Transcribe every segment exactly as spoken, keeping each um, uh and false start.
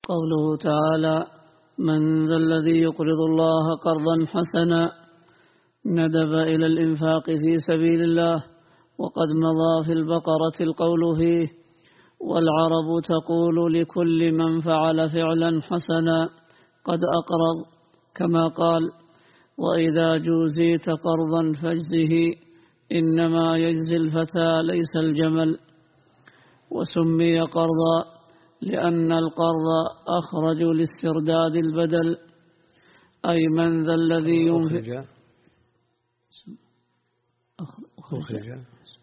قوله تعالى: من ذا الذي يقرض الله قرضا حسنا، ندب إلى الإنفاق في سبيل الله، وقد مضى في البقرة القول فيه: والعرب تقول لكل من فعل فعلا حسنا قد أقرض، كما قال: وإذا جوزيت قرضا فاجزه، إنما يجزي الفتى ليس الجمل. وسمي قرضا لأن القرض أخرج لاسترداد البدل، أي من ذا الذي ينفق أخرج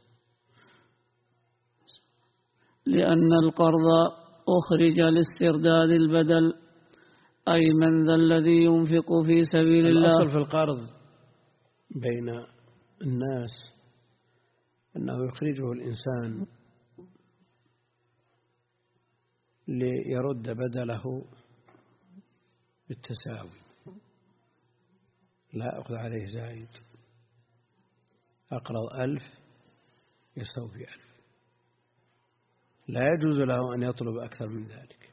لأن القرض أخرج لاسترداد البدل، أي من ذا الذي ينفق في سبيل الله. الأصل في القرض بين الناس أنه يخرجه الإنسان ليرد بدله بالتساوي، لا أخذ عليه زايد. أقرض ألف يستوفي ألف، لا يجوز له أن يطلب أكثر من ذلك،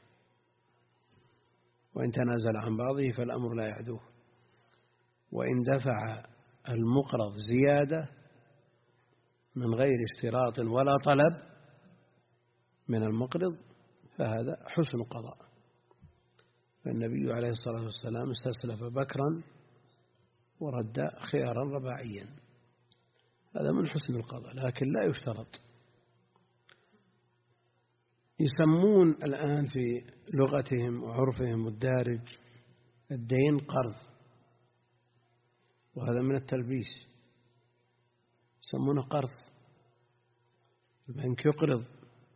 وإن تنازل عن بعضه فالأمر لا يعدوه. وإن دفع المقرض زيادة من غير اشتراط ولا طلب من المقرض فهذا حسن قضاء. فالنبي عليه الصلاة والسلام استسلف بكرا ورد خيارا رباعيا، هذا من حسن القضاء، لكن لا يشترط. يسمون الآن في لغتهم وعرفهم الدارج الدين قرض، وهذا من التلبيس، يسمونه قرض. البنك يقرض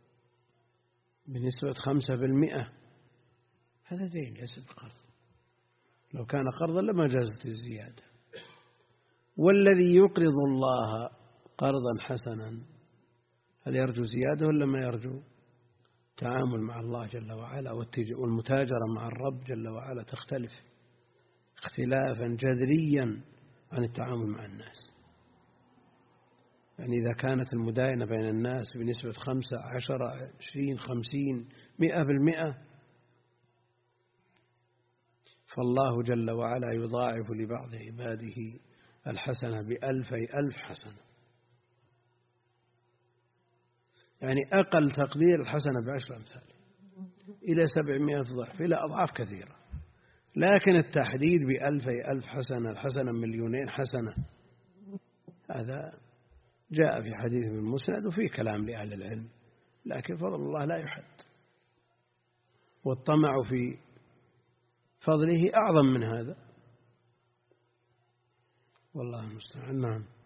بنسبة خمسة بالمئة، هذا دين ليس بقرض. لو كان قرضا لما جازت الزيادة. والذي يقرض الله قرضا حسنا، هل يرجو زيادة ولا ما يرجو؟ التعامل مع الله جل وعلا والمتاجرة مع الرب جل وعلا تختلف اختلافا جذريا عن التعامل مع الناس. يعني إذا كانت المداينة بين الناس بنسبة خمسة عشرة عشرين خمسين مئة بالمئة، فالله جل وعلا يضاعف لبعض عباده الحسنة بألفي ألف حسنة. يعني أقل تقدير الحسنة بعشر أمثال إلى سبعمائة ضعف، إلى أضعاف كثيرة. لكن التحديد بألفي ألف حسنة، الحسنة مليونين حسنة، هذا جاء في حديث من مسند وفيه كلام لأهل العلم، لكن فضل الله لا يحد، والطمع في فضله أعظم من هذا، والله المستعان. نعم.